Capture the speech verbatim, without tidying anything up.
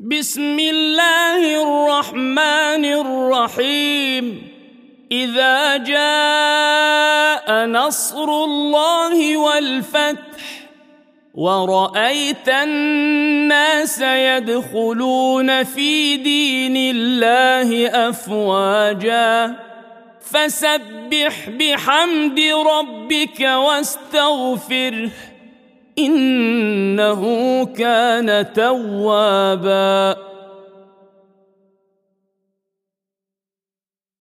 بسم الله الرحمن الرحيم إذا جاء نصر الله والفتح ورأيت الناس يدخلون في دين الله أفواجا فسبح بحمد ربك واستغفره إنه كان توابا.